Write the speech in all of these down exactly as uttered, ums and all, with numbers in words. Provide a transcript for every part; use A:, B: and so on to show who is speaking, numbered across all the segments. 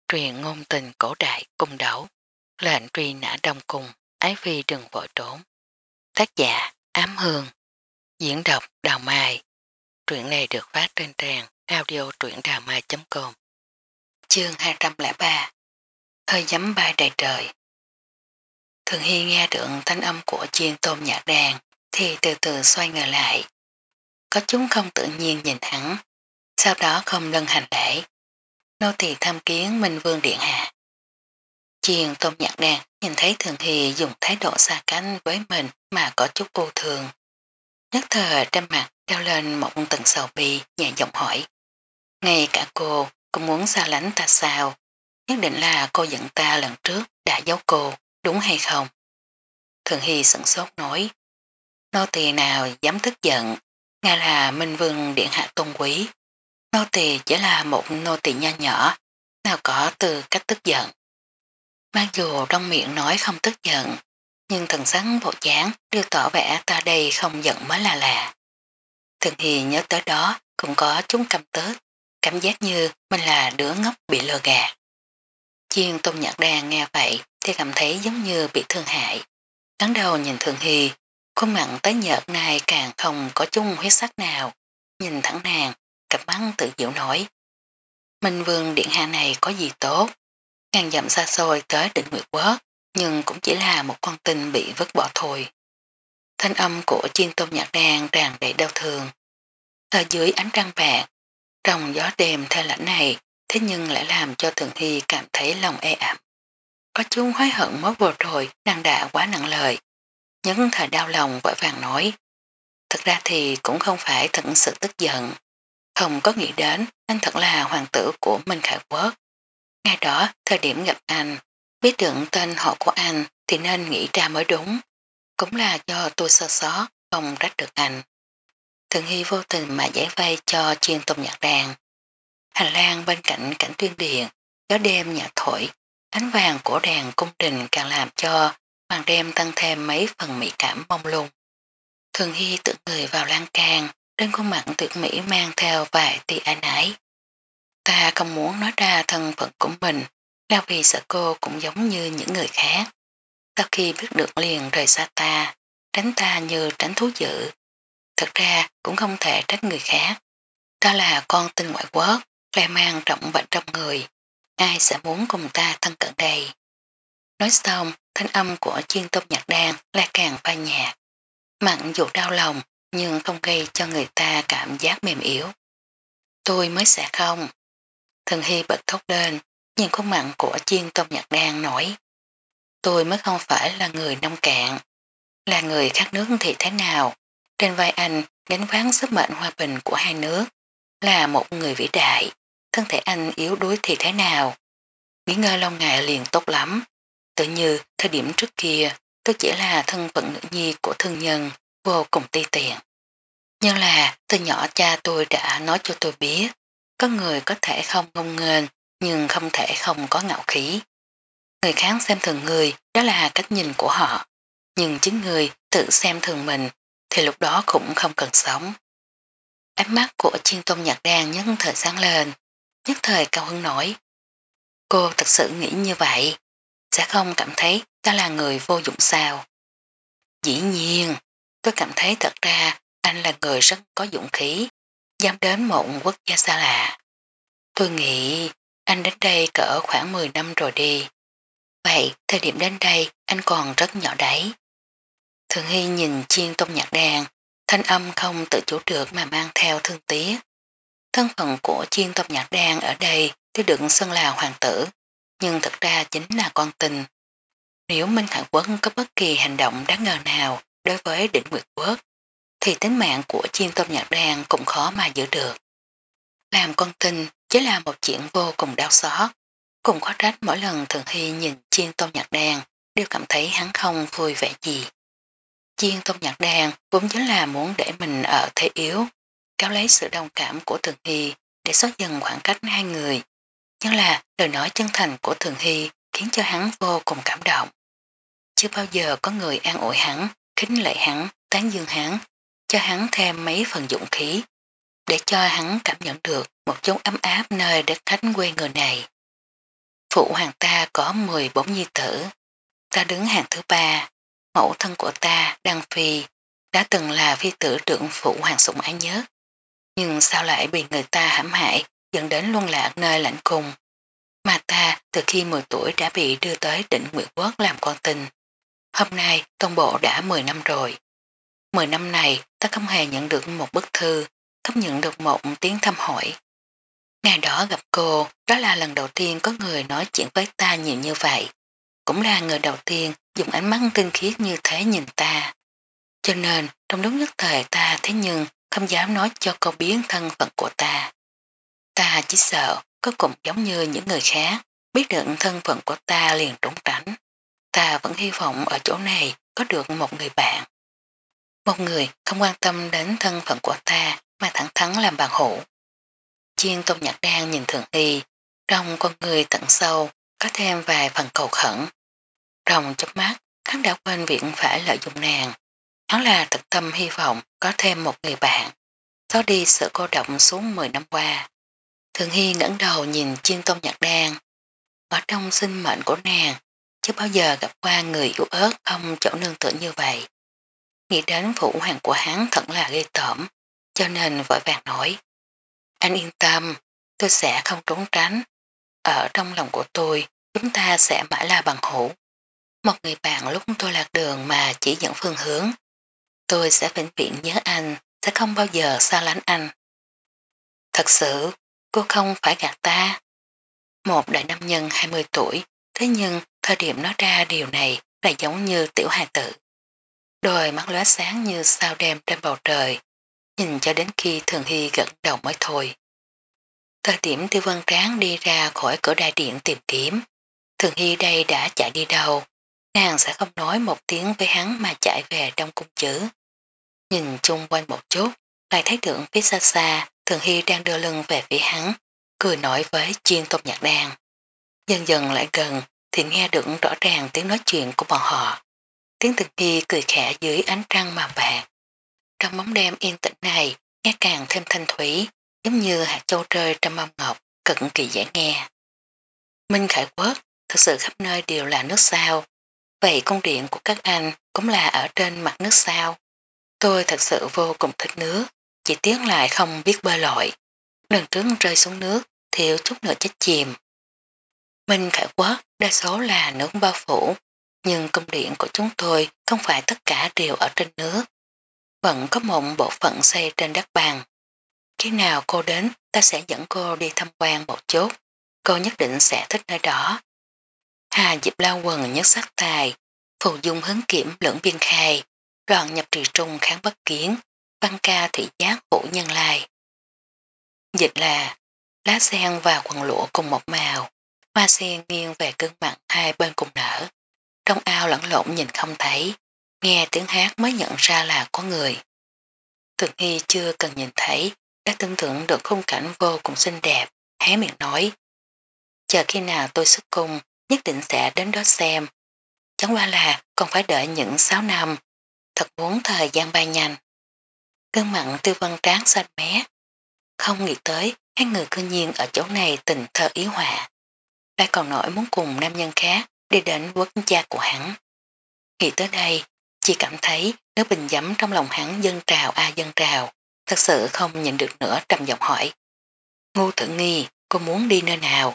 A: Truyền ngôn tình cổ đại cung đấu, lệnh truy nã đông cung, ái phi đừng vội trốn. Tác giả Ám Hương, diễn đọc Đào Mai. Truyện này được phát trên trang audio truyệnđàmai chấm com. Chương hai trăm lẻ ba. Hơi giấm bay đầy trời. Thường Hy nghe được thanh âm của chiên tôm nhạc đàn thì từ từ xoay người lại. Có chúng không tự nhiên nhìn hắn, sau đó không lân hành lễ. Nô tỳ tham kiến Minh Vương Điện Hạ. Chiên tôm nhạc đàn nhìn thấy Thường Hy dùng thái độ xa cánh với mình mà có chút vô thường. Nhất thời trên mặt đeo lên một tầng sầu bi, nhẹ giọng hỏi. Ngay cả cô cũng muốn xa lánh ta sao? Nhất định là cô giận ta lần trước đã giấu cô, đúng hay không? Thường Hy sửng sốt nói. Nô tỳ nào dám tức giận, ngài là Minh Vương Điện Hạ tôn quý. Nô tỳ chỉ là một nô tỳ nho nhỏ, nào có từ cách tức giận. Mặc dù trong miệng nói không tức giận, nhưng thần sắc bộ dáng đều tỏ vẻ ta đây không giận mới là lạ. Thường Hy nhớ tới đó cũng có chúng căm tớt, cảm giác như mình là đứa ngốc bị lừa gạt. Chiên Tôn Nhạc Đan nghe vậy thì cảm thấy giống như bị thương hại. Cắn đầu nhìn Thường Hy, khuôn mặt tái nhợt này càng không có chung huyết sắc nào. Nhìn thẳng nàng, cặp mắt tự diệu nói. Minh Vương Điện Hạ này có gì tốt? Ngàn dặm xa xôi tới đỉnh Nguyệt Quốc, nhưng cũng chỉ là một con tinh bị vứt bỏ thôi. Thanh âm của Chiên Tôn Nhạc Đan tràn đầy đau thương. Ở dưới ánh trăng bạc, trong gió đêm theo lạnh này, thế nhưng lại làm cho Thường Hy cảm thấy lòng ê ẩm. Có chung hối hận mới vừa rồi nàng đã quá nặng lời. Những thời đau lòng vội vàng nói. Thật ra thì cũng không phải thật sự tức giận. Không có nghĩ đến anh thật là hoàng tử của Minh Khải Quốc. Ngay đó, thời điểm gặp anh, biết được tên họ của anh thì nên nghĩ ra mới đúng. Cũng là do tôi sơ sót, không trách được anh. Thường Hy vô tình mà giải vây cho Chiên Tôn Nhạc Đàn. Hành lang bên cạnh cảnh tuyên điện, gió đêm nhạt thổi, ánh vàng của đèn cung đình càng làm cho màn đêm tăng thêm mấy phần mỹ cảm mông lung. Thường Hy tự người vào lan can, trên khuôn mặt tuyệt mỹ mang theo vài tia ái nái. Ta không muốn nói ra thân phận của mình, là vì sợ cô cũng giống như những người khác. Sau khi biết được liền rời xa ta, tránh ta như tránh thú dữ. Thật ra cũng không thể trách người khác. Ta là con tinh ngoại quốc, lại mang trọng bệnh trong người. Ai sẽ muốn cùng ta thân cận đây? Nói xong, thanh âm của Chiên Tôn Nhạc Đan lại càng phai nhạt. Mặn dù đau lòng, nhưng không gây cho người ta cảm giác mềm yếu. Tôi mới sẽ không. Thường Hy bật thốt lên, nhìn khuôn mặt của Chiên Tôn Nhạc Đan nổi. Tôi mới không phải là người nông cạn. Là người khác nước thì thế nào? Trên vai anh gánh vác sức mệnh hòa bình của hai nước. Là một người vĩ đại. Thân thể anh yếu đuối thì thế nào? Nghỉ ngơi lâu ngày liền tốt lắm. Tự như thời điểm trước kia tôi chỉ là thân phận nữ nhi của thương nhân, vô cùng ti tiện. Nhưng là từ nhỏ cha tôi đã nói cho tôi biết, có người có thể không ngông nghênh nhưng không thể không có ngạo khí. Người khác xem thường người đó là cách nhìn của họ, nhưng chính người tự xem thường mình thì lúc đó cũng không cần sống. Ánh mắt của Chiên Tôn Nhạc Đan nhất thời sáng lên, nhất thời cao hứng nổi. Cô thật sự nghĩ như vậy, sẽ không cảm thấy ta là người vô dụng sao? Dĩ nhiên, tôi cảm thấy thật ra anh là người rất có dũng khí, dám đến một quốc gia xa lạ. Tôi nghĩ anh đến đây cỡ khoảng mười năm rồi đi. Vậy thời điểm đến đây anh còn rất nhỏ đấy. Thường Hy nhìn Chiên Tôn Nhạc Đàn, thanh âm không tự chủ được mà mang theo thương tiếc. Thân phận của Chiên Tôn Nhạc Đàn ở đây thì đựng xưng là hoàng tử, nhưng thật ra chính là con tình. Nếu Minh Khải Quốc có bất kỳ hành động đáng ngờ nào đối với đỉnh Nguyệt Quốc, thì tính mạng của Chiên Tôn Nhạc Đàn cũng khó mà giữ được. Làm con tin chỉ là một chuyện vô cùng đau xót, cũng có trách mỗi lần Thường Hy nhìn Chiên Tôn Nhạc Đàn đều cảm thấy hắn không vui vẻ gì. Chiên Tôn Nhạc Đàn vốn chính là muốn để mình ở thế yếu, kéo lấy sự đồng cảm của Thường Hy để xóa dần khoảng cách hai người. Nhưng là lời nói chân thành của Thường Hy khiến cho hắn vô cùng cảm động. Chưa bao giờ có người an ủi hắn, khích lệ hắn, tán dương hắn, cho hắn thêm mấy phần dũng khí, để cho hắn cảm nhận được một chút ấm áp nơi đất khách quê người này. Phụ hoàng ta có mười bốn nhi tử, ta đứng hàng thứ ba, mẫu thân của ta, Đăng Phi, đã từng là phi tử trưởng phụ hoàng sủng ái nhất, nhưng sao lại bị người ta hãm hại dẫn đến luân lạc nơi lãnh cung. Mà ta từ khi mười tuổi đã bị đưa tới đỉnh Nguyệt Quốc làm con tin. Hôm nay toàn bộ đã mười năm rồi. mười năm này ta không hề nhận được một bức thư, không nhận được một tiếng thăm hỏi. Ngày đó gặp cô, đó là lần đầu tiên có người nói chuyện với ta nhiều như vậy. Cũng là người đầu tiên dùng ánh mắt tinh khiết như thế nhìn ta. Cho nên trong lúc nhất thời ta thế nhưng không dám nói cho cô biết thân phận của ta. Ta chỉ sợ có cùng giống như những người khác, biết được thân phận của ta liền trốn tránh. Ta vẫn hy vọng ở chỗ này có được một người bạn. Một người không quan tâm đến thân phận của ta mà thẳng thắn làm bạn hữu. Chiên Tôn Nhạc đang nhìn Thường Hy, trong con người tận sâu có thêm vài phần cầu khẩn. Trong chớp mắt, hắn đã quên việc phải lợi dụng nàng. Hắn là thật tâm hy vọng có thêm một người bạn, xóa đi sự cô động xuống mười năm qua. Thường Hy ngẩng đầu nhìn Chiên Tôn Nhạc Đan. Ở trong sinh mệnh của nàng, chưa bao giờ gặp qua người yếu ớt ông chỗ nương tựa như vậy. Nghĩ đến phụ hoàng của hắn thật là ghê tởm, cho nên vội vàng nói. Anh yên tâm, tôi sẽ không trốn tránh. Ở trong lòng của tôi, chúng ta sẽ mãi là bằng hữu. Một người bạn lúc tôi lạc đường mà chỉ dẫn phương hướng. Tôi sẽ vĩnh viễn nhớ anh, sẽ không bao giờ xa lánh anh. Thật sự, cô không phải gạt ta. Một đại nam nhân hai mươi tuổi, thế nhưng thời điểm nói ra điều này là giống như tiểu hài tử. Đôi mắt lóe sáng như sao đêm trên bầu trời, nhìn cho đến khi Thường Hy gật đầu mới thôi. Thời điểm Tiêu Vân Tráng đi ra khỏi cửa đại điện tìm kiếm, Thường Hy đây đã chạy đi đâu, nàng sẽ không nói một tiếng với hắn mà chạy về trong cung chữ. Nhìn chung quanh một chút, lại thấy được phía xa xa, Thường Hy đang đưa lưng về phía hắn, cười nói với Chiên Tôn Nhạc Đan. Dần dần lại gần thì nghe được rõ ràng tiếng nói chuyện của bọn họ. Tiếng Thường Hy cười khẽ dưới ánh trăng màu bạc. Trong bóng đêm yên tĩnh này, nghe càng thêm thanh thủy, giống như hạt châu rơi trong mâm ngọc, cực kỳ dễ nghe. Minh Khải Quốc, thật sự khắp nơi đều là nước sao. Vậy cung điện của các anh cũng là ở trên mặt nước sao. Tôi thật sự vô cùng thích nước, chỉ tiếc lại không biết bơi lội. Lần trước rơi xuống nước, thiếu chút nữa chết chìm. Minh Khải Quốc đa số là nước bao phủ, nhưng cung điện của chúng tôi không phải tất cả đều ở trên nước. Vẫn có một bộ phận xây trên đất bằng. Khi nào cô đến, ta sẽ dẫn cô đi tham quan một chút. Cô nhất định sẽ thích nơi đó. Hà Diệp lao quần nhất sắc tài, phù dung hứng kiểm lưỡng biên khai, đoàn nhập trì trung kháng bất kiến, văn ca thủy giác hữu nhân lai. Dịch là lá sen và quần lụa cùng một màu, hoa sen nghiêng về cân mặt hai bên cùng nở. Trong ao lẫn lộn nhìn không thấy, nghe tiếng hát mới nhận ra là có người. Thường Hy chưa cần nhìn thấy, đã tưởng tượng được khung cảnh vô cùng xinh đẹp, hé miệng nói. Chờ khi nào tôi xuất cung, nhất định sẽ đến đó xem. Chẳng qua là còn phải đợi những sáu năm, thật muốn thời gian bay nhanh. Gương mặn Tiêu Văn Tráng xanh mé, không nghĩ tới hai người cư nhiên ở chỗ này tình thơ ý họa. Lại còn nổi muốn cùng nam nhân khác đi đến quốc gia của hắn. Nghĩ tới đây, chỉ cảm thấy nước bình giấm trong lòng hắn dâng trào a dâng trào, thật sự không nhìn được nữa trầm giọng hỏi. Ngô Thử Nghi, cô muốn đi nơi nào?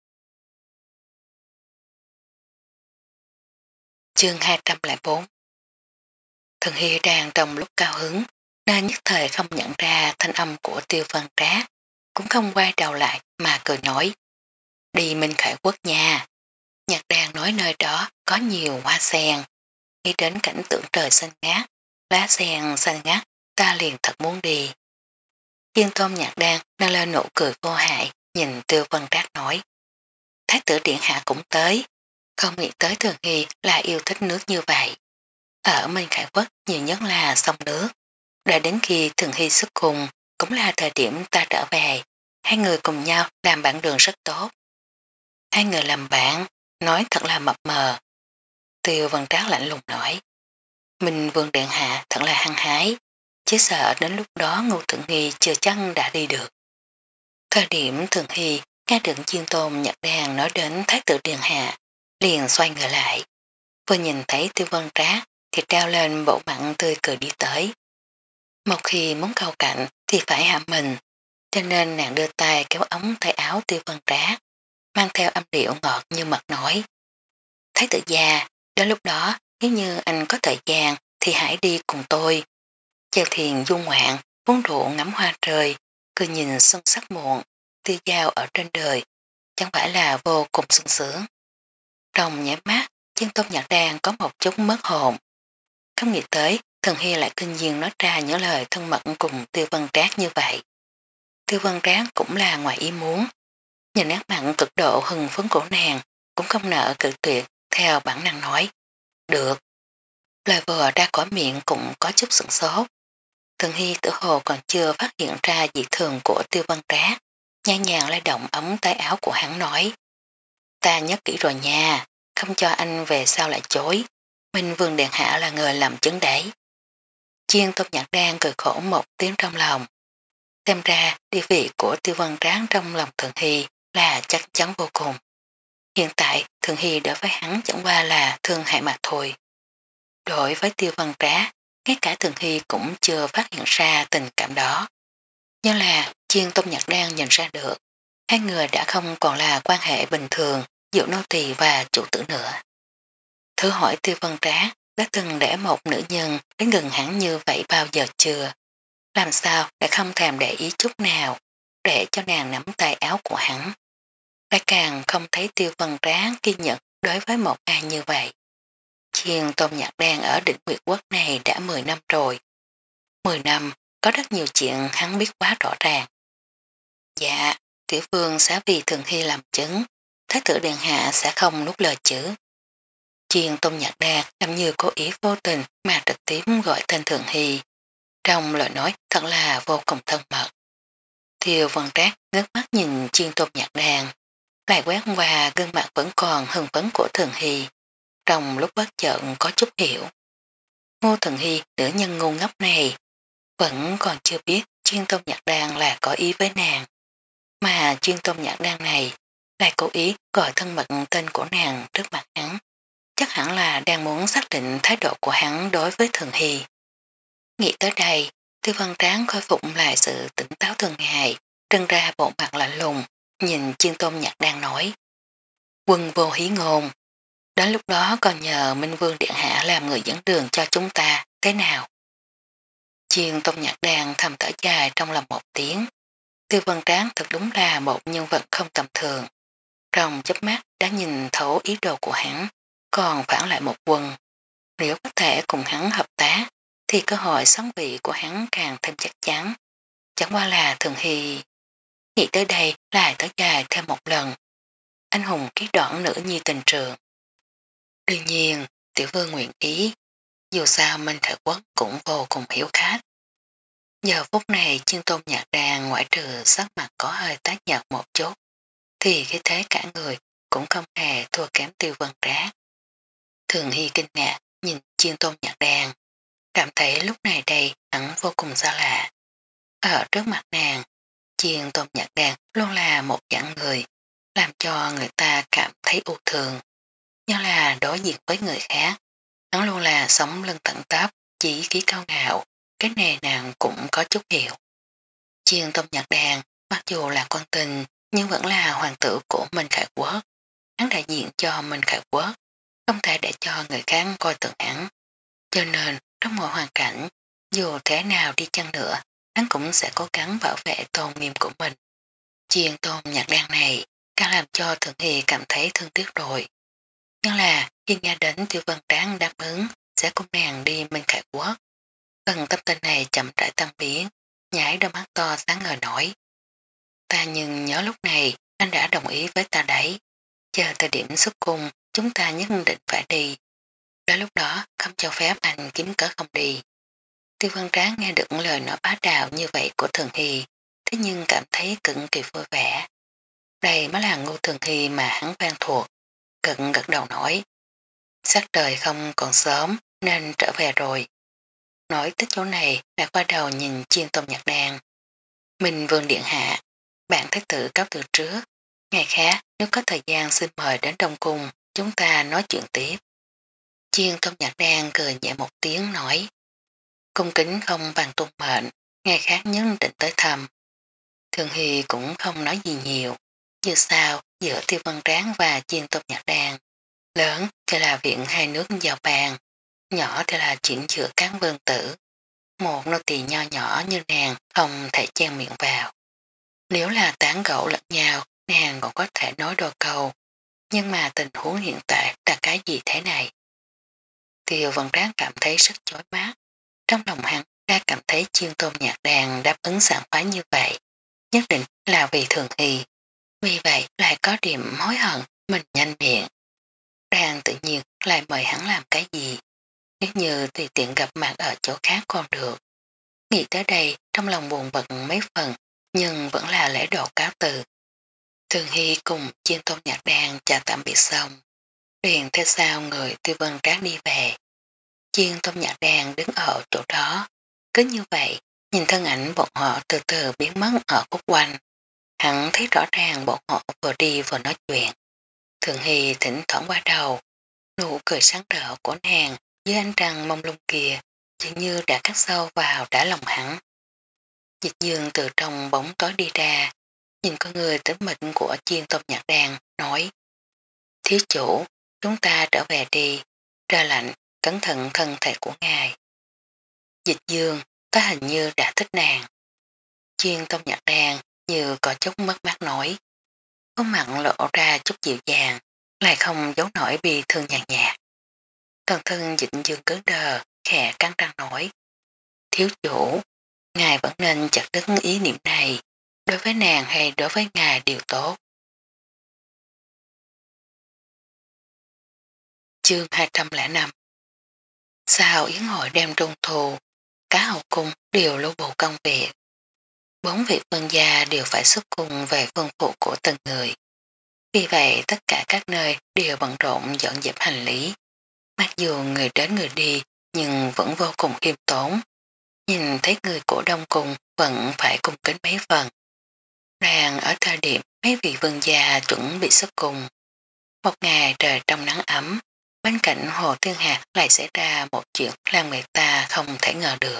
A: Chương hai trăm lẻ bốn. Thường Hy đang trong lúc cao hứng, nên nhất thời không nhận ra thanh âm của Tiêu Văn Trác, cũng không quay đầu lại mà cười nói. Đi Minh Khải Quốc nha. Nhạc đang nói nơi đó có nhiều hoa sen. Nghĩ đến cảnh tượng trời xanh ngát, lá sen xanh ngát, ta liền thật muốn đi. Chiên Tôm Nhạc Đan nâng lên nụ cười vô hại, nhìn Tiêu Văn Trác nói. Thái tử điện hạ cũng tới, không nghĩ tới Thường Hy là yêu thích nước như vậy. Ở Minh Khải Quốc nhiều nhất là sông nước. Đã đến khi Thường Hy xuất cùng, cũng là thời điểm ta trở về, hai người cùng nhau làm bạn đường rất tốt. Hai người làm bạn, nói thật là mập mờ. Tiêu Văn Trác lạnh lùng nói. Mình Vương Điện Hạ thật là hăng hái, chứ sợ đến lúc đó Ngô Thượng Hy chưa chắc đã đi được. Thời điểm Thường Hy Nghe được chiên tôn Nhật Đàn nói đến Thái tử Điện Hạ, liền xoay người lại. Vừa nhìn thấy Tiêu Vân Trác thì trao lên bộ mặt tươi cười đi tới. Một khi muốn cầu cạnh thì phải hạ mình, cho nên nàng đưa tay kéo ống tay áo Tiêu Vân Trác, mang theo âm điệu ngọt như mật nói. Thái tử già, đến lúc đó nếu như anh có thời gian thì hãy đi cùng tôi. Chèo thiền du ngoạn, uống rượu ngắm hoa trời, cười nhìn xuân sắc muộn, tiêu dao ở trên đời, chẳng phải là vô cùng sung sướng. Trong nhảy mắt, chân tôn nhạc đàn có một chút mất hồn. Không nghĩ tới, thần hy lại kinh nhiên nói ra những lời thân mật cùng Tiêu Vân Trác như vậy. Tiêu Vân Trác cũng là ngoài ý muốn. Nhìn nét mặn cực độ hưng phấn của nàng, cũng không nợ cự tuyệt, theo bản năng nói. Được. Lời vừa ra khỏi miệng cũng có chút sửng sốt. Thần hy tử hồ còn chưa phát hiện ra dị thường của Tiêu Vân Trác, nhẹ nhàng lay động ống tay áo của hắn nói. Ta nhớ kỹ rồi nha, không cho anh về sau lại chối. Minh Vương Điện Hạ là người làm chứng đấy. Chiên Tôn Nhạc đang cười khổ một tiếng trong lòng. Xem ra địa vị của Tiêu Vân Trác trong lòng Thường Hy là chắc chắn vô cùng. Hiện tại Thường Hy đối với hắn chẳng qua là thương hại mà thôi. Đối với Tiêu Vân Trác, ngay cả Thường Hy cũng chưa phát hiện ra tình cảm đó. Nhưng là Chiên Tôn Nhạc đang nhìn ra được, hai người đã không còn là quan hệ bình thường giữa nô tỳ và chủ tử nữa. Thử hỏi Tiêu Vân Trác đã từng để một nữ nhân đến gần hắn như vậy bao giờ chưa? Làm sao để không thèm để ý chút nào để cho nàng nắm tay áo của hắn? Lại càng không thấy Tiêu Vân Trác ghi nhận đối với một ai như vậy. Chiên Tôn Nhạc đang ở đỉnh Nguyệt Quốc này đã mười năm rồi. mười năm có rất nhiều chuyện hắn biết quá rõ ràng. Dạ, tiểu vương sẽ vì Thường Hy làm chứng, Thái tử Điện Hạ sẽ không nuốt lời chữ. Chiên Tôn Nhạc Đa làm như cố ý vô tình mà trực tiếp gọi tên Thường Hy. Trong lời nói thật là vô cùng thân mật. Thiều Vân Trác ngước mắt nhìn Chiên Tôn Nhạc Đàn, lại quét qua gương mặt vẫn còn hưng phấn của Thường Hy. Trong lúc bất chợt có chút hiểu. Ngô Thường Hy, nữ nhân ngu ngốc này, vẫn còn chưa biết Chiên Tôn Nhạc Đàn là có ý với nàng. Mà Chiên Tôn Nhạc Đàn này lại cố ý gọi thân mật tên của nàng trước mặt hắn. Chắc hẳn là đang muốn xác định thái độ của hắn đối với Thường Hy. Nghĩ tới đây, Tiêu Văn Tráng khôi phục lại sự tỉnh táo thường ngày, trưng ra bộ mặt lạnh lùng, nhìn Chiên Tôn Nhạc đang nói. Quân vô hí ngôn, đến lúc đó còn nhờ Minh Vương Điện Hạ làm người dẫn đường cho chúng ta, thế nào? Chiên Tôn Nhạc đang thầm thở dài trong lòng một tiếng. Tiêu Văn Tráng thật đúng là một nhân vật không tầm thường. Trong chớp mắt đã nhìn thấu ý đồ của hắn, còn phản lại một quân. Nếu có thể cùng hắn hợp tác, thì cơ hội sống vị của hắn càng thêm chắc chắn. Chẳng qua là Thường Hy. Nghĩ tới đây lại thở dài thêm một lần. Anh hùng ký đoạn nữ nhi tình trường. Đương nhiên, tiểu vương nguyện ý. Dù sao Minh Khởi Quốc cũng vô cùng hiểu khách. Giờ phút này Chiên Tôn Nhạc Đàn ngoại trừ sắc mặt có hơi tác nhợt một chút, thì cái thế cả người cũng không hề thua kém Tiêu Vân Trác. Thường Hy kinh ngạc nhìn Chiên Tôn Nhạc Đàn, cảm thấy lúc này đây hắn vô cùng xa lạ. Ở trước mặt nàng, Chiên Tôn Nhạc Đàn luôn là một dạng người, làm cho người ta cảm thấy ưu thường. Nhưng là đối diện với người khác, hắn luôn là sống lưng tận tắp, chỉ khí cao ngạo, cái này nàng cũng có chút hiểu. Chiên Tôn Nhạc Đàn, mặc dù là con tình, nhưng vẫn là hoàng tử của Minh Khải Quốc. Hắn đại diện cho Minh Khải Quốc, không thể để cho người khác coi thường hắn. Cho nên, trong mọi hoàn cảnh, dù thế nào đi chăng nữa, hắn cũng sẽ cố gắng bảo vệ tôn nghiêm của mình. Chiên Tôn Nhạc Đàn này càng làm cho Thượng Hy cảm thấy thương tiếc rồi. Nhưng là khi nghe đến Tiêu Vân Tráng đáp ứng sẽ cùng nàng đi Minh Khải Quốc, phần tâm tình này chậm rãi tăng biến, nhảy đôi mắt to sáng ngời nổi. Ta nhưng nhớ lúc này anh đã đồng ý với ta đấy, chờ thời điểm xuất cung chúng ta nhất định phải đi. Đến lúc đó không cho phép anh kiếm cớ không đi. Tiêu Văn Tráng nghe được lời nói bá đạo như vậy của Thường Hy, thế nhưng cảm thấy cực kỳ vui vẻ. Đây mới là Ngô Thường Hy mà hắn quen thuộc, cực gật đầu nói. Sắc trời không còn sớm nên trở về rồi. Nói tới chỗ này đã qua đầu nhìn Chiên Tôn Nhạc Đàn. Mình Vương Điện Hạ, bạn thái tử cáo từ trước, Ngày khác nếu có thời gian xin mời đến Đông Cung, chúng ta nói chuyện tiếp. Chiên Tôn Nhạc Đan cười nhẹ một tiếng nói, cung kính không bằng tôn mệnh, ngày khác nhất định tới thăm. Thường Hy cũng không nói gì nhiều, như sao giữa Tiêu Văn Tráng và Chiên Tôn Nhạc Đan. Lớn thì là viện hai nước giao bàn, nhỏ thì là chuyện giữa các vương tử. Một nô tỳ nho nhỏ như nàng không thể chen miệng vào. Nếu là tán gẫu lẫn nhau, nàng còn có thể nói đôi câu, nhưng mà tình huống hiện tại là cái gì thế này? Tiêu Văn Tráng cảm thấy rất chói mắt. Trong lòng hắn đã cảm thấy Chiên Tôn Nhạc Đàn đáp ứng sảng khoái như vậy, nhất định là vì Thường Hy. Vì vậy lại có điểm hối hận mình nhanh miệng. Đàn tự nhiên lại mời hắn làm cái gì? Nếu như tùy tiện gặp mặt ở chỗ khác còn được. Nghĩ tới đây trong lòng buồn bực mấy phần, nhưng vẫn là lễ độ cáo từ. Thường Hy cùng Chiên Tôn Nhạc Đàn chào tạm biệt xong. Liền theo sau người Tiêu Vân Trác đi về. Chiên Tôn Nhạc Đàn đứng ở chỗ đó. Cứ như vậy, nhìn thân ảnh bọn họ từ từ biến mất ở khúc quanh. Hắn thấy rõ ràng bọn họ vừa đi vừa nói chuyện. Thường Hy thỉnh thoảng qua đầu, nụ cười sáng rỡ của nàng dưới ánh trăng mông lung kia, dường như đã cắt sâu vào đã lòng hắn. Dịch dương từ trong bóng tối đi ra, nhìn con người tính mệnh của Chiên Tôn Nhạc Đàn, nói, thiếu chủ, chúng ta trở về đi, trời lạnh, cẩn thận thân thể của ngài. Dịch dương, ta hình như đã thích nàng. Chiên Tôn Nhạc Đàn như có chút mất mát nổi, có mặn lộ ra chút dịu dàng, lại không giấu nổi bị thương nhàn nhạt. Toàn thân dịch dương cứng đờ, khẽ cắn răng nổi. Thiếu chủ, ngài vẫn nên chặt đứt ý niệm này, đối với nàng hay đối với ngài đều tốt. Chương hai trăm lẻ năm. Sau yến hội đêm trung thu, cả hậu cung đều lưu bộ công việc. Bốn vị vân gia đều phải xuất cung về vương phụ của từng người. Vì vậy tất cả các nơi đều bận rộn dọn dẹp hành lý. Mặc dù người đến người đi nhưng vẫn vô cùng khiêm tốn. Nhìn thấy người của đông cung vẫn phải cung kính mấy phần. Đang ở thời điểm mấy vị vân gia chuẩn bị xuất cung. Một ngày trời trong nắng ấm, bên cạnh Hồ Thiên Hạc lại xảy ra một chuyện làm người ta không thể ngờ được.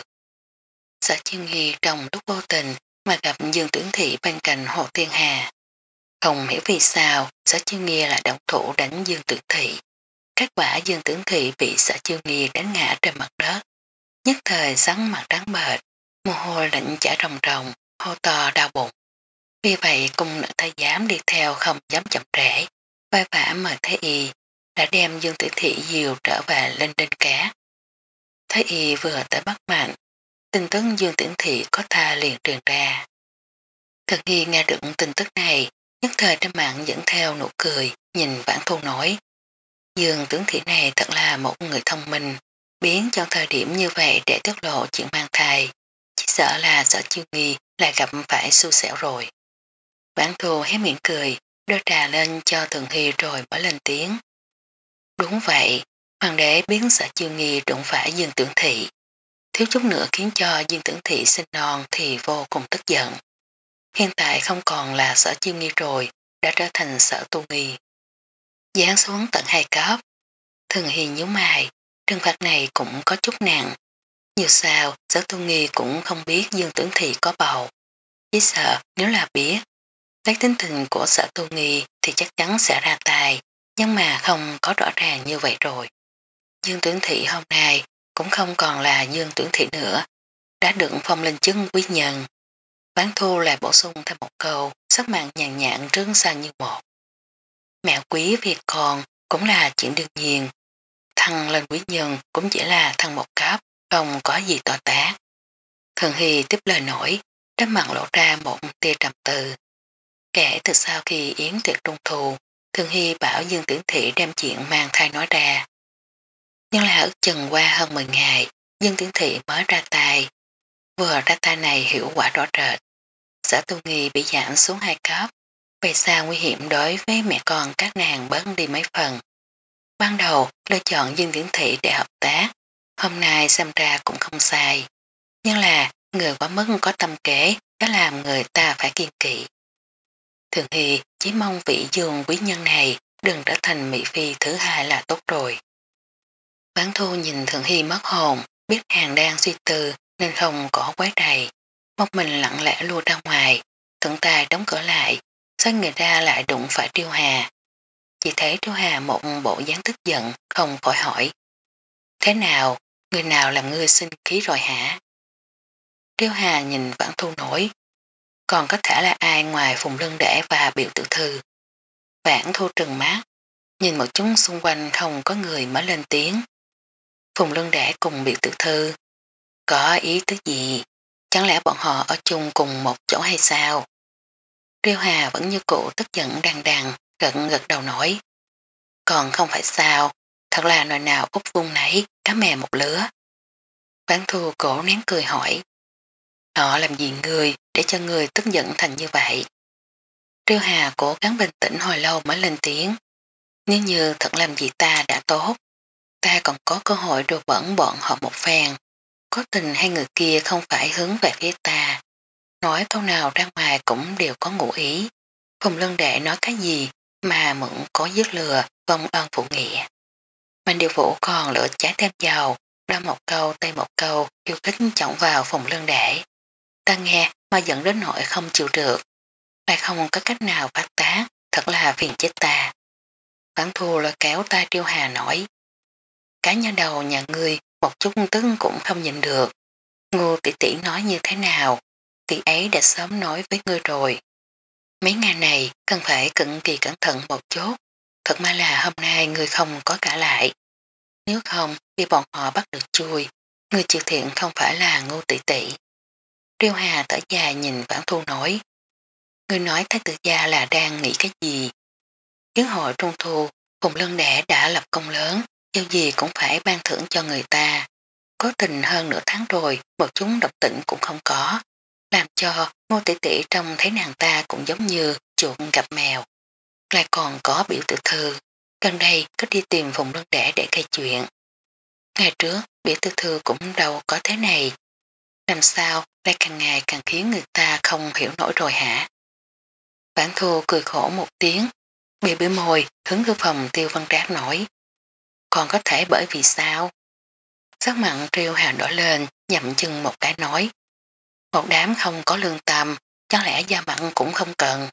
A: Sở Chiêu Nghi trong lúc vô tình mà gặp Dương Tuyển Thị bên cạnh Hồ Thiên Hà. Không hiểu vì sao Sở Chiêu Nghi lại động thủ đánh Dương Tuyển Thị. Kết quả Dương Tuyển Thị bị Sở Chiêu Nghi đánh ngã trên mặt đất. Nhất thời sắn mặt trắng bệch, mồ hôi lạnh chảy ròng ròng, hô to đau bụng. Vì vậy cung nữ thái giám đi theo không dám chậm trễ, vai vã mời Thái Y, đã đem Dương Tử Thị diều trở về lên đên cá. Thái Y vừa tới bắt mạnh, tin tức Dương Tử Thị có thai liền truyền ra. Thật nghi nghe được tin tức này, nhất thời trên mạng dẫn theo nụ cười, nhìn Vãn Thu nói. Dương Tử Thị này thật là một người thông minh, biến trong thời điểm như vậy để tiết lộ chuyện mang thai. Chỉ sợ là Sở Chiêu Nghi lại gặp phải xui xẻo rồi. Vãn Thu hé miệng cười, đưa trà lên cho Thường Hy rồi mới lên tiếng. Đúng vậy, hoàng đế biến Sở Chiêu Nghi đụng phải Dương Tưởng Thị. Thiếu chút nữa khiến cho Dương Tưởng Thị sinh non thì vô cùng tức giận. Hiện tại không còn là Sở Chiêu Nghi rồi, đã trở thành Sở Tu Nghi. Giáng xuống tận hai cấp. Thường Hy nhíu mày, trừng phạt này cũng có chút nặng. Nhiều sao, Sở Tu Nghi cũng không biết Dương Tưởng Thị có bầu. Chỉ sợ nếu là biết, lấy tính tình của Sở Tu Nghi thì chắc chắn sẽ ra tài, nhưng mà không có rõ ràng như vậy rồi. Dương Tuyển Thị hôm nay cũng không còn là Dương Tuyển Thị nữa, đã được phong lên chức quý nhân. Bán Thu lại bổ sung thêm một câu, sắc mặt nhàn nhạn trướng sang như một. Mẹ quý việc còn cũng là chuyện đương nhiên, thăng lên quý nhân cũng chỉ là thăng một cấp, không có gì to tát. Thường Hy tiếp lời nổi, đám mặt lộ ra một tia trầm tư. Kể từ sau khi Yến tiệc trung thu, Thường Hy bảo Dương Tuyển Thị đem chuyện mang thai nói ra. Nhưng là ước chừng qua hơn mười ngày, Dương Tuyển Thị mới ra tay. Vừa ra tay này hiệu quả rõ rệt. Sở Tu Nghi bị giảm xuống hai cấp. Về sao nguy hiểm đối với mẹ con các nàng bớt đi mấy phần. Ban đầu lựa chọn Dương Tuyển Thị để hợp tác. Hôm nay xem ra cũng không sai. Nhưng là người quá mức có tâm kế đã làm người ta phải kiên kỵ. Thường thì chỉ mong vị dương quý nhân này đừng trở thành Mỹ Phi thứ hai là tốt rồi. Bán thu nhìn Thường Hy mất hồn, biết hàng đang suy tư nên không có quấy đầy. Một mình lặng lẽ lui ra ngoài, thuận tay đóng cửa lại, xoay người ra lại đụng phải Triêu Hà. Chỉ thấy Triêu Hà một bộ dáng tức giận, không khỏi hỏi. Thế nào, người nào làm ngươi sinh khí rồi hả? Triêu Hà nhìn Vãn Thu nổi, còn có thể là ai ngoài Phùng Lương Đẻ và Biểu Tiểu Thư. Vãn Thu trừng mắt, nhìn một chúng xung quanh không có người mới lên tiếng. Phùng Lương Đẻ cùng Biểu Tiểu Thư. Có ý tứ gì? Chẳng lẽ bọn họ ở chung cùng một chỗ hay sao? Triêu Hà vẫn như cũ tức giận đằng đằng, gật gật đầu nói. Còn không phải sao, thật là nồi nào úp vung nấy, cá mè một lứa. Bán Thu cổ nén cười hỏi. Họ làm gì người để cho người tức giận thành như vậy? Triêu Hà cố gắng bình tĩnh hồi lâu mới lên tiếng. Nếu như thật làm gì ta đã tốt, ta còn có cơ hội đùa bẩn bọn họ một phen. Có tình hay người kia không phải hướng về phía ta. Nói câu nào ra ngoài cũng đều có ngụ ý. Phùng Lân Đệ nói cái gì mà mượn có dứt lừa vong ơn phụ nghĩa. Mạnh Điều Vũ còn lửa cháy thêm dầu, đâm một câu tay một câu yêu thích trọng vào Phùng Lân Đệ. Ta nghe mà dẫn đến nỗi không chịu được. Lại không có cách nào phát tác, thật là phiền chết ta. Phản Thu lôi kéo ta Triêu Hà nói. Cá nhân đầu nhà ngươi một chút tức cũng không nhìn được. Ngô tỷ tỷ nói như thế nào, tỷ ấy đã sớm nói với ngươi rồi. Mấy ngày này cần phải cực kỳ cẩn thận một chút, thật may là hôm nay ngươi không có cả lại. Nếu không, bị bọn họ bắt được chui, ngươi chịu thiện không phải là Ngô tỷ tỷ. Triêu Hà thở dài nhìn Vãn Thu nói, ngươi nói thái tử gia là đang nghĩ cái gì? Yến hội trung thu, Phùng Lân Đẻ đã lập công lớn, điều gì cũng phải ban thưởng cho người ta. Có tình hơn nửa tháng rồi, một chúng độc tĩnh cũng không có, làm cho Ngô tỷ tỷ trông thấy nàng ta cũng giống như chuột gặp mèo. Lại còn có Biểu Tiểu Thư, gần đây có đi tìm Phùng Lân Đẻ để gây chuyện. Ngày trước, Biểu Tiểu Thư cũng đâu có thế này. Làm sao lại càng ngày càng khiến người ta không hiểu nổi rồi hả? Bản Thu cười khổ một tiếng, bị bĩu môi hướng thư phòng Tiêu Văn Trác nổi. Còn có thể bởi vì sao? Sắc mặn Triêu Hà đỏ lên, nhậm chân một cái nói. Một đám không có lương tâm, chẳng lẽ da mặn cũng không cần.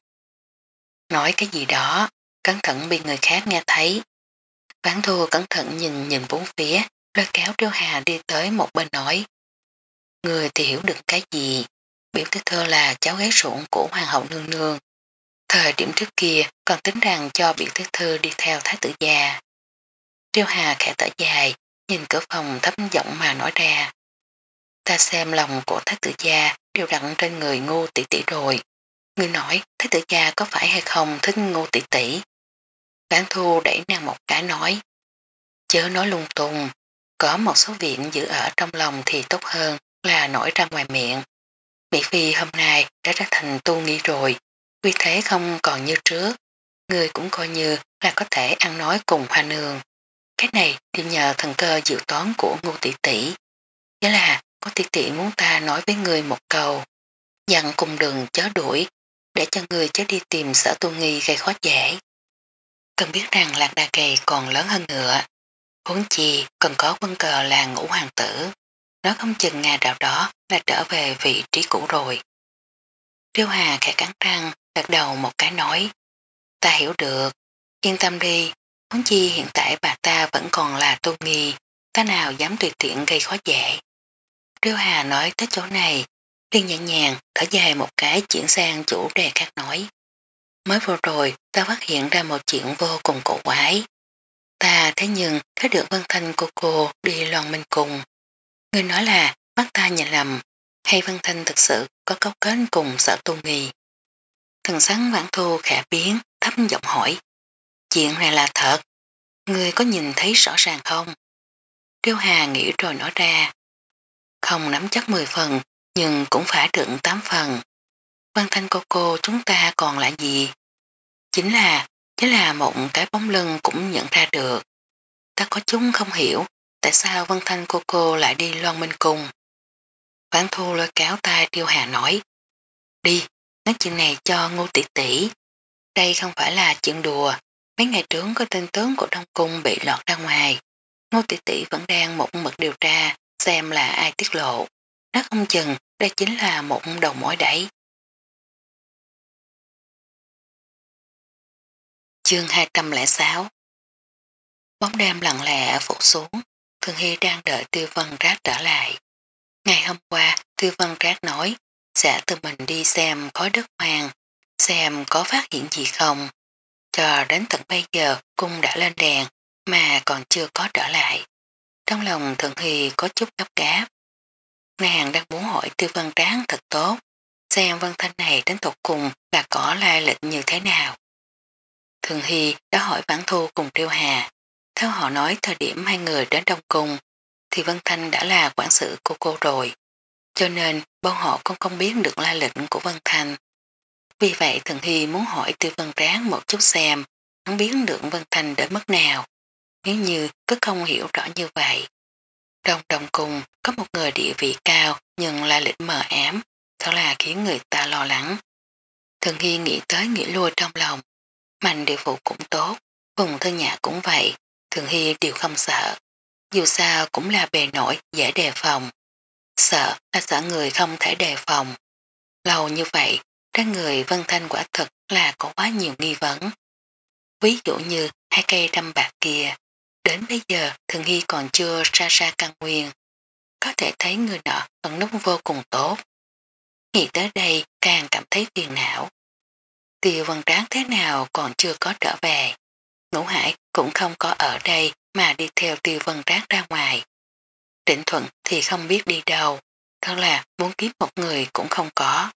A: Nói cái gì đó, cẩn thận bị người khác nghe thấy. Vãn Thu cẩn thận nhìn nhìn bốn phía, lôi kéo Triêu Hà đi tới một bên nói. Người thì hiểu được cái gì? Biểu Tiểu Thư là cháu gái ruộng của Hoàng hậu nương nương. Thời điểm trước kia còn tính rằng cho Biểu Tiểu Thư đi theo thái tử già. Triêu Hà khẽ thở dài, nhìn cửa phòng thấp giọng mà nói ra. Ta xem lòng của thái tử gia đều đặt trên người Ngô tỷ tỷ rồi. Ngươi nói thái tử gia có phải hay không thích Ngô tỷ tỷ? Vãn Thu đẩy nàng một cái nói. Chớ nói lung tung, có một số viện giữ ở trong lòng thì tốt hơn là nổi ra ngoài miệng. Mỹ Phi hôm nay đã trở thành tu nghi rồi, vì thế không còn như trước. Ngươi cũng coi như là có thể ăn nói cùng Hoa Nương. Cái này đều nhờ thần cơ dự toán của Ngô tỷ tỷ. Nghĩa là có tỷ tỷ muốn ta nói với người một câu, dặn cùng đường chớ đuổi, để cho người chớ đi tìm sở tu nghi gây khó dễ. Cần biết rằng Lạc Đà Kỳ còn lớn hơn ngựa, huống chi còn có quân cờ là ngũ hoàng tử, nó không chừng ngày nào đó là trở về vị trí cũ rồi. Triêu Hà khẽ cắn răng, gật đầu một cái nói, ta hiểu được, yên tâm đi, huống chi hiện tại bà ta vẫn còn là tu nghi, ta nào dám tùy tiện gây khó dễ. Triêu Hà nói tới chỗ này, liền nhẹ nhàng thở dài một cái chuyển sang chủ đề khác nói. Mới vừa rồi ta phát hiện ra một chuyện vô cùng cổ quái. Ta thế nhưng thấy được Vân Thanh cô cô đi loan minh cùng. Người nói là mắt ta nhìn lầm, hay Vân Thanh thực sự có cấu kết cùng sở tu nghi. Thần sắn Vãn Thu khẽ biến, thấp giọng hỏi. Chuyện này là thật, người có nhìn thấy rõ ràng không? Triêu Hà nghĩ rồi nói ra. Không nắm chắc mười phần, nhưng cũng phải được tám phần. Văn Thanh cô cô chúng ta còn lại gì? Chính là, chính là một cái bóng lưng cũng nhận ra được. Ta có chúng không hiểu, tại sao Văn Thanh cô cô lại đi loan minh cung. Vãn Thu lôi kéo tay Triêu Hà nói. Đi, nói chuyện này cho Ngô tỷ tỷ, Đây không phải là chuyện đùa, mấy ngày trước có tin tướng của Đông Cung bị lọt ra ngoài. Ngô tỷ tỷ vẫn đang một mực điều tra xem là ai tiết lộ. Nó không chừng đây chính là một đầu mối đẩy. Chương hai trăm lẻ sáu. Bóng đêm lặng lẽ phủ xuống, Thường Hy đang đợi Tiêu Vân Trác trở lại. Ngày hôm qua, Tiêu Vân Trác nói sẽ tự mình đi xem khối đất hoang, xem có phát hiện gì không. Cho đến tận bây giờ cung đã lên đèn mà còn chưa có trở lại. Trong lòng Thường Hy có chút gấp gáp. Nàng đang muốn hỏi Tiêu Vân Trác thật tốt, xem Vân Thanh này đến tột cùng là có lai lịch như thế nào. Thường Hy đã hỏi Vãn Thu cùng Triêu Hà. Theo họ nói thời điểm hai người đến Đông Cung thì Vân Thanh đã là quản sự của cô rồi. Cho nên bọn họ cũng không biết được lai lịch của Vân Thanh. Vì vậy Thường Hy muốn hỏi Tiêu Vân Trác một chút xem hắn biết được Vân Thanh đến mức nào. Nếu như cứ không hiểu rõ như vậy. Trong Đông Cung có một người địa vị cao nhưng lai lịch mờ ám, thật là khiến người ta lo lắng. Thường Hy nghĩ tới nghĩ lui trong lòng. Mạnh địa phụ cũng tốt, Phùng Thư Nhã cũng vậy, Thường Hy đều không sợ. Dù sao cũng là bề nổi dễ đề phòng. Sợ là sợ người không thể đề phòng. Lâu như vậy, trên người Vân Thanh quả thực là có quá nhiều nghi vấn. Ví dụ như hai cây trăm bạc kia, đến bây giờ Thường Hy còn chưa ra ra căn nguyên. Có thể thấy người nọ vẫn lúc vô cùng tốt. Nghĩ tới đây càng cảm thấy phiền não. Tiêu Vân Trác thế nào còn chưa có trở về. Ngũ Hải cũng không có ở đây mà đi theo Tiêu Vân Trác ra ngoài. Trịnh Thuận thì không biết đi đâu, thật là muốn kiếm một người cũng không có.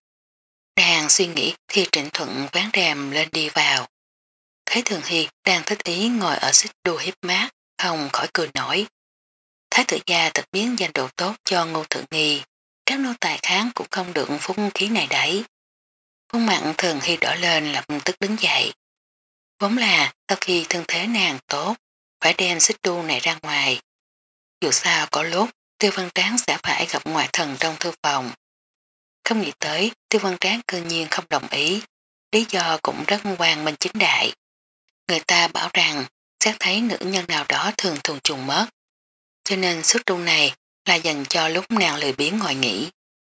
A: Đang suy nghĩ thì Trịnh Thuận ván rèm lên đi vào. Thấy Thường Hy đang thích ý ngồi ở xích đu hiếp mát, không khỏi cười nổi. Thái tử gia thật biến dành độ tốt cho Ngô Thượng Nghi, các nô tài kháng cũng không được phúc khí này đấy. Khuôn mặn Thường Hy đỏ lên lập tức đứng dậy. Vốn là sau khi thân thế nàng tốt, phải đem xích đu này ra ngoài. Dù sao có lúc Tiêu Văn Tráng sẽ phải gặp ngoại thần trong thư phòng. Không nghĩ tới Tiêu Văn Tráng cơ nhiên không đồng ý, lý do cũng rất quan minh chính đại. Người ta bảo rằng xét thấy nữ nhân nào đó thường thường trùng mất, cho nên xích đu này là dành cho lúc nàng lười biếng ngồi nghỉ.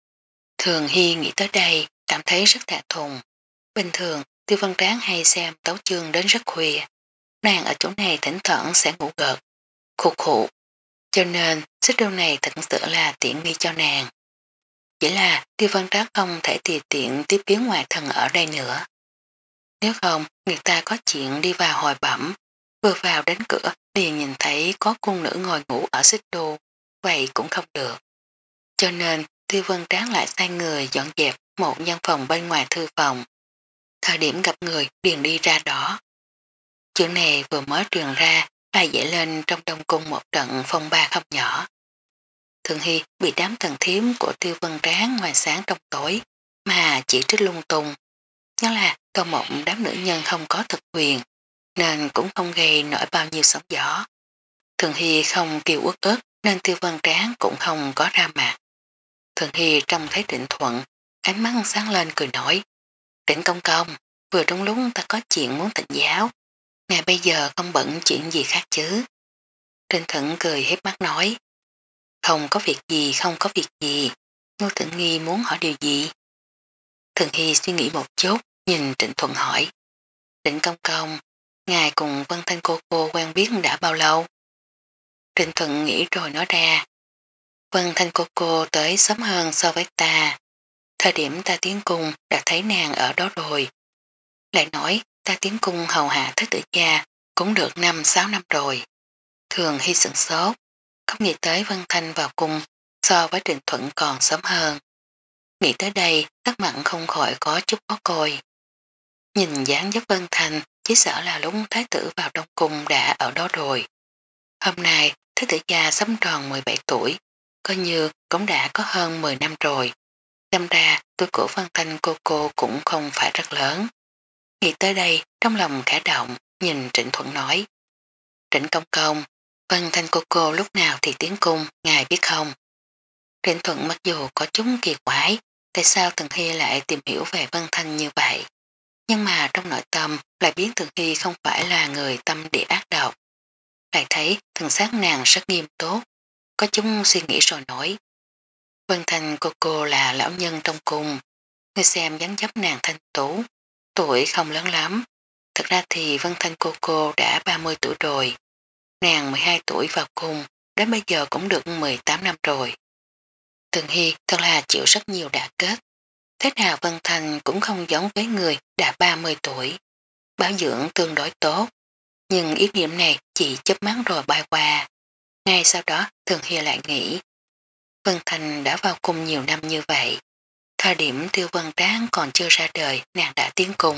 A: Thường Hy nghĩ tới đây cảm thấy rất thạ thùng. Bình thường Tiêu Văn Tráng hay xem tấu chương đến rất khuya, nàng ở chỗ này thỉnh thoảng sẽ ngủ gật, khụ khụ, cho nên xích đu này thật sự là tiện nghi cho nàng. Chỉ là Tiêu Văn Trác không thể tùy tiện tiếp biến ngoại thần ở đây nữa. Nếu không, người ta có chuyện đi vào hồi bẩm, vừa vào đến cửa liền nhìn thấy có cung nữ ngồi ngủ ở xích đu, vậy cũng không được. Cho nên Tiêu Văn Trác lại sai người dọn dẹp một gian phòng bên ngoài thư phòng. Thời điểm gặp người liền đi ra đó. Chuyện này vừa mới truyền ra là dậy lên trong đông cung một trận phong ba không nhỏ. Thường Hy bị đám thần thiếm của Tiêu Vân Tráng ngoài sáng trong tối mà chỉ trích lung tung. Nó là còn một đám nữ nhân không có thực quyền nên cũng không gây nổi bao nhiêu sóng gió. Thường Hy không kêu uất ức nên Tiêu Vân Tráng cũng không có ra mặt. Thường Hy trông thấy Trịnh Thuận, ánh mắt sáng lên cười nổi. Trịnh công công, vừa trong lúc ta có chuyện muốn tịnh giáo, ngài bây giờ không bận chuyện gì khác chứ. Trịnh Thuận cười hiếp mắt nói. Không có việc gì, không có việc gì. Ngô Tử Nghi muốn hỏi điều gì? Thường Hy suy nghĩ một chút, nhìn Trịnh Thuận hỏi. Trịnh công công, ngài cùng Vân Thanh cô cô quen biết đã bao lâu? Trịnh Thuận nghĩ rồi nói ra. Vân Thanh cô cô tới sớm hơn so với ta. Thời điểm ta tiến cung đã thấy nàng ở đó rồi. Lại nói ta tiến cung hầu hạ thất tử gia cũng được năm sáu năm rồi. Thường Hy sửng sốt, không nghĩ tới Vân Thanh vào cung so với Trịnh Thuận còn sớm hơn. Nghĩ tới đây, sắc mặn không khỏi có chút khó coi. Nhìn dáng dấp Vân Thanh, chỉ sợ là lúc thái tử vào trong cung đã ở đó rồi. Hôm nay, thái tử gia sắm tròn mười bảy tuổi, coi như cũng đã có hơn mười năm rồi. Xem ra, tuổi của Vân Thanh cô cô cũng không phải rất lớn. Nghĩ tới đây, trong lòng cả động, nhìn Trịnh Thuận nói. Trịnh công công, Vân Thanh cô cô lúc nào thì tiến cung, ngài biết không? Trịnh Thuận mặc dù có chút kỳ quái, tại sao Tần Hy lại tìm hiểu về Vân Thanh như vậy? Nhưng mà trong nội tâm lại biết Thường Hy không phải là người tâm địa ác độc. Lại thấy thần sắc nàng rất nghiêm túc, có chúng suy nghĩ rồi nói. Vân Thành cô cô là lão nhân trong cung, ngươi xem dáng dấp nàng thanh tú, tuổi không lớn lắm. Thật ra thì Vân Thanh cô cô đã ba mươi tuổi rồi, nàng mười hai tuổi vào cung, đến bây giờ cũng được mười tám năm rồi. Thường Hy thật là chịu rất nhiều đả kết. Thế nào Vân Thành cũng không giống với người đã ba mươi tuổi. Bảo dưỡng tương đối tốt, nhưng ý niệm này chỉ chớp mắt rồi bay qua. Ngay sau đó Thường Hy lại nghĩ, Vân Thành đã vào cung nhiều năm như vậy. Thời điểm Tiêu Vân Tráng còn chưa ra đời nàng đã tiến cung.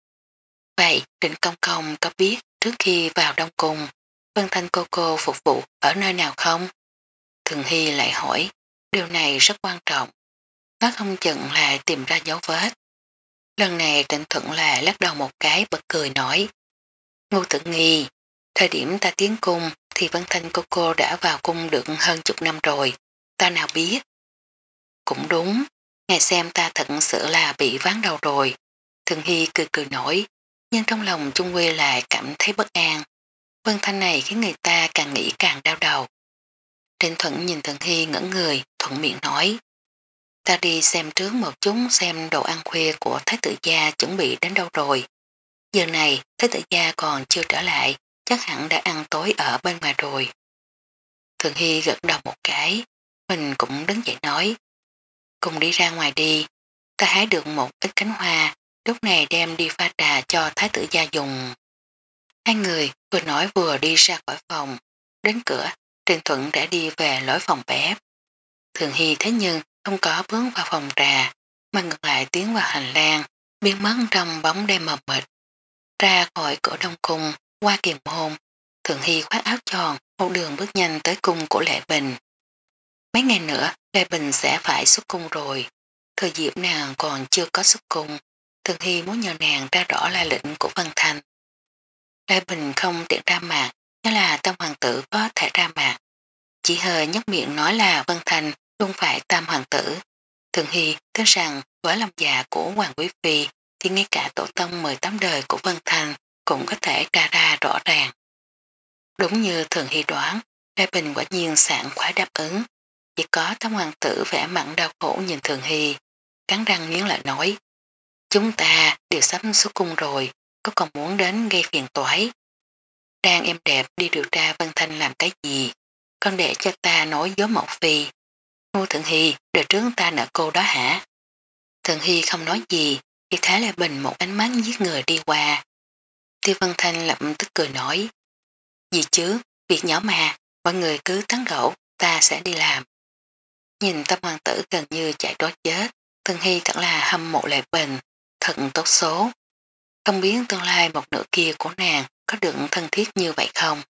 A: Vậy Trịnh Công Công có biết trước khi vào Đông Cung, Vân Thanh cô cô phục vụ ở nơi nào không? Thường Hy lại hỏi, điều này rất quan trọng. Nó không chừng lại tìm ra dấu vết. Lần này Trịnh Thuận là lắc đầu một cái bật cười nói. Ngô Tử Nghi, thời điểm ta tiến cung thì Vân Thanh cô cô đã vào cung được hơn chục năm rồi. Ta nào biết? Cũng đúng, ngài xem ta thật sự là bị ván đầu rồi. Thường Hy cười cười nổi, nhưng trong lòng Trung Quy lại cảm thấy bất an. Vân Thanh này khiến người ta càng nghĩ càng đau đầu. Trịnh Thuận nhìn Thường Hy ngẩn người, thuận miệng nói. Ta đi xem trước một chút xem đồ ăn khuya của Thái tử gia chuẩn bị đến đâu rồi. Giờ này Thái tử gia còn chưa trở lại, chắc hẳn đã ăn tối ở bên ngoài rồi. Thường Hy gật đầu một cái, mình cũng đứng dậy nói. Cùng đi ra ngoài đi, ta hái được một ít cánh hoa, lúc này đem đi pha trà cho Thái tử gia dùng. Hai người vừa nói vừa đi ra khỏi phòng, đến cửa, Trình Thuận đã đi về lối phòng bếp. Thường Hy thế nhưng không có bước vào phòng trà, mà ngược lại tiến vào hành lang, biến mất trong bóng đêm mờ mịt. Ra khỏi cửa Đông Cung, qua kiềm môn, Thường Hy khoác áo tròn, một đường bước nhanh tới cung của Lệ Bình. Mấy ngày nữa, Lệ Bình sẽ phải xuất cung rồi. Thời dịp nàng còn chưa có xuất cung, Thường Hy muốn nhờ nàng ra rõ lai lĩnh của Vân Thanh. Lệ Bình không tiện ra mặt, nhưng là Tam Hoàng tử có thể ra mặt. Chỉ hơi nhắc miệng nói là Vân Thanh luôn phải Tam Hoàng tử. Thường Hy tin rằng với lòng dạ của Hoàng Quý Phi thì ngay cả tổ tông mười tám đời của Vân Thanh cũng có thể tra ra rõ ràng. Đúng như Thường Hy đoán, Lê Bình quả nhiên sẵn khoái đáp ứng. Chỉ có Tam Hoàng tử vẻ mặn đau khổ nhìn Thường Hy, cắn răng nghiến lại nói. Chúng ta đều sắp xuất cung rồi, có còn muốn đến gây phiền toái. Đang em đẹp đi điều tra Vân Thanh làm cái gì, con để cho ta nói dối Mậu Phi. Ngô Thượng Hy, đời trước ta nợ cô đó hả? Thượng Hy không nói gì, chỉ thấy Lê Bình một ánh mắt giết người đi qua. Tiêu Vân Thanh lập tức cười nói. Gì chứ, việc nhỏ mà, mọi người cứ tán gẫu, ta sẽ đi làm. Nhìn Tâm Hoàng tử gần như chạy trối chết, Thường Hy thật là hâm mộ Lệ Bình, thật tốt số. Không biết tương lai một nửa kia của nàng có được thân thiết như vậy không?